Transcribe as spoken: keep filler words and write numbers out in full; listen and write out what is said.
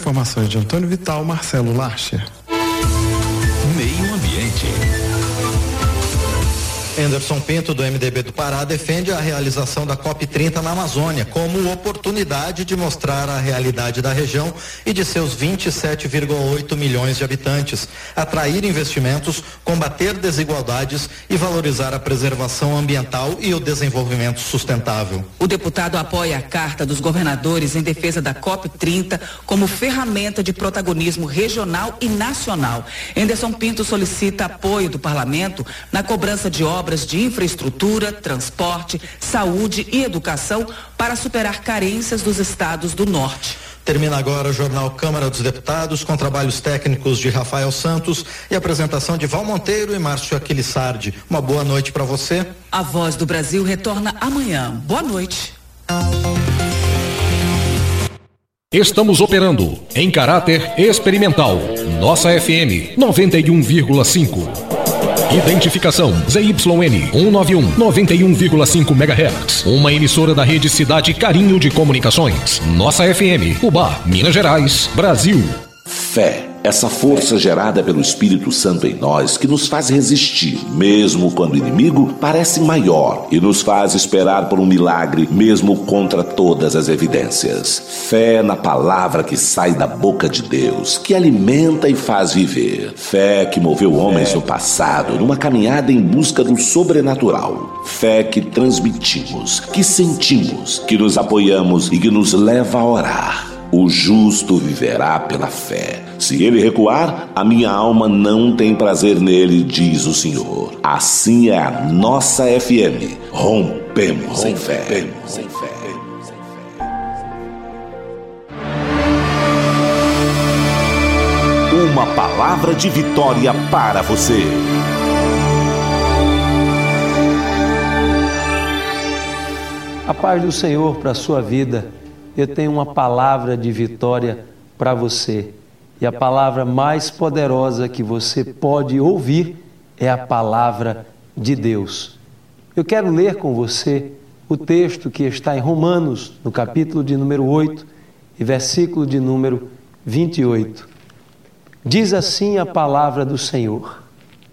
informações de Antônio Vital, Marcelo Larcher. Meio Ambiente. Anderson Pinto, do M D B do Pará, defende a realização da COP trinta na Amazônia como oportunidade de mostrar a realidade da região e de seus vinte e sete vírgula oito milhões de habitantes, atrair investimentos, combater desigualdades e valorizar a preservação ambiental e o desenvolvimento sustentável. O deputado apoia a Carta dos Governadores em defesa da COP trinta como ferramenta de protagonismo regional e nacional. Anderson Pinto solicita apoio do parlamento na cobrança de obras obras de infraestrutura, transporte, saúde e educação para superar carências dos estados do norte. Termina agora o Jornal Câmara dos Deputados, com trabalhos técnicos de Rafael Santos e apresentação de Val Monteiro e Márcio Aquilissardi. Uma boa noite para você. A Voz do Brasil retorna amanhã. Boa noite. Estamos operando em caráter experimental. Nossa F M noventa e um vírgula cinco. Identificação Z Y N cento e noventa e um, noventa e um vírgula cinco megahertz. Uma emissora da rede Cidade Carinho de Comunicações. Nossa F M, Ubá, Minas Gerais, Brasil. Fé, essa força gerada pelo Espírito Santo em nós que nos faz resistir, mesmo quando o inimigo parece maior, e nos faz esperar por um milagre, mesmo contra todas as evidências. Fé na palavra que sai da boca de Deus, que alimenta e faz viver. Fé que moveu homens no passado, numa caminhada em busca do sobrenatural. Fé que transmitimos, que sentimos, que nos apoiamos e que nos leva a orar. O justo viverá pela fé. Se ele recuar, a minha alma não tem prazer nele, diz o Senhor. Assim é a nossa F M. Rompemos sem fé. Rompemos sem fé. Uma palavra de vitória para você. A paz do Senhor para a sua vida. Eu tenho uma palavra de vitória para você. E a palavra mais poderosa que você pode ouvir é a palavra de Deus. Eu quero ler com você o texto que está em Romanos, no capítulo de número oito e versículo de número vinte e oito. Diz assim a palavra do Senhor: